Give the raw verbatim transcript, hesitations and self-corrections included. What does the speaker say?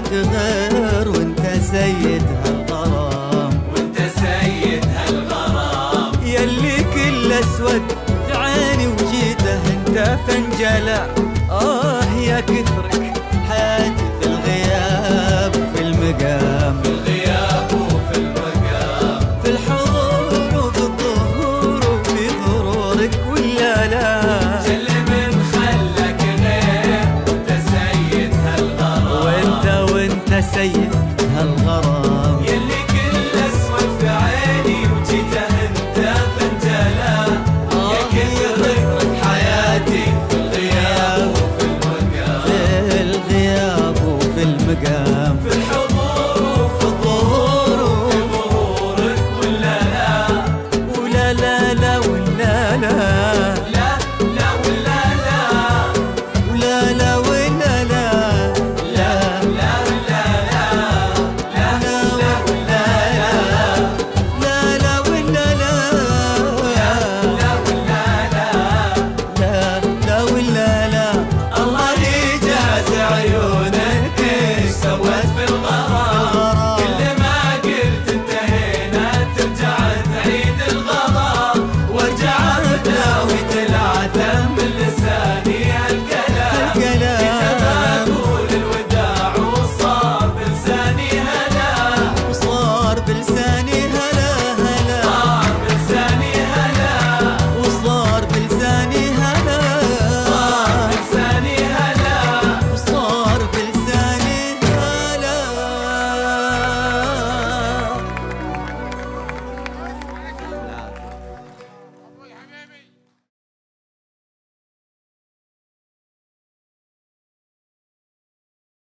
لك غير وانت سيد هالغرام، وانت سيد هالغرام. يلي كل اسود في عيني وجيته انت فانجلى. اه يا كثرك حياتي في الغياب وفي المقام، في الغياب وفي المقام، في الحضور وفي الظهور وفي ضرورك ولا لا. جل من خلك غير وانت سيد هالغرام، وانت وانت سيد هالغرام، يلي كل اسود في عيني وجيته انت فانجلى. يا كثرك حياتي في الغياب وفي المقام، في الغياب وفي المقام.